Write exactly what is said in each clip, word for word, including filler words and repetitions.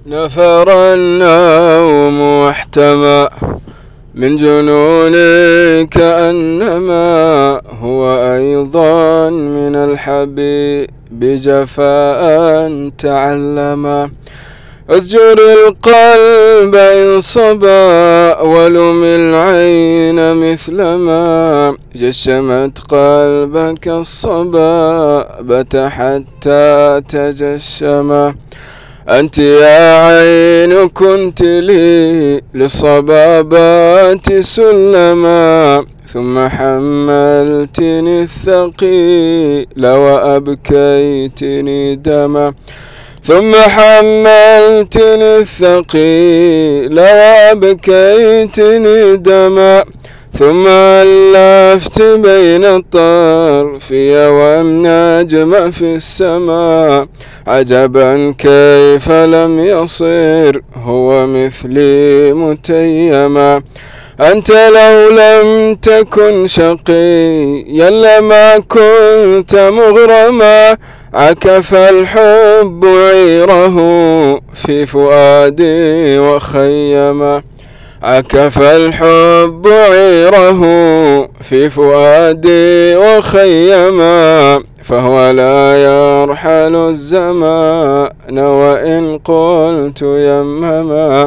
نفر النوم واحتمى من جنوني كأنما هو أيضا من الحبيب جفاء تعلما. أزجر القلب إن صبا ولم العين مثلما جشمت قلبك الصبابة حتى تجشما. أنت يا عين كنت لي للصبابات سلما ثم حملتني الثقيل وأبكيتني دما ثم حملتني الثقيل وأبكيتني دما ثم ألفت بين الطرف والنجم في السماء عجبا كيف لم يصير هو مثلي متيما. أنت لو لم تكن شقيا لما كنت مغرما عكف الحب عيره في فؤادي وخيما. عكف الحب عيره في فؤادي وخيما فهو لا يرحل الزمان وإن قلت يمما.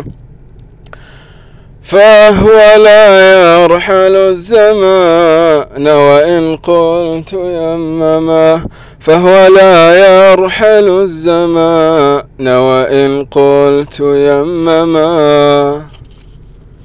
فهو لا يرحل الزمان وإن قلت يمما. فهو لا يرحل الزمان وإن قلت يمما.